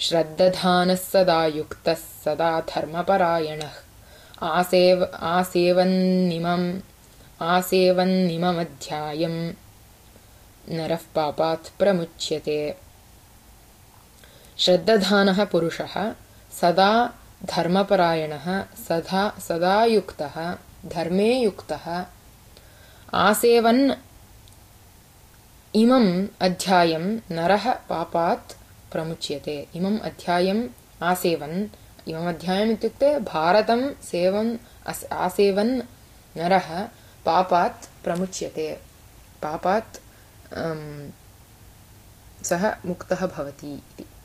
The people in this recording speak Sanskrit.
श्रद्दधानः सदा युक्तः सदा धर्मपरायणः आसेवन्निममध्यायम् नरः पापात् प्रमुच्यते। श्रद्दधानः पुरुषः सदा धर्मपरायणः सदा युक्तः धर्मे युक्तः आसेवन् इमम् अध्यायम् नरः पापात् प्रमुच्यते। इमम् अध्यायम् आसेवन् इमम् अध्यायम् इत्युक्ते भारतं आसेवन् नरः पापात् प्रमुच्यते। पापात् सः मुक्तः भवति इति।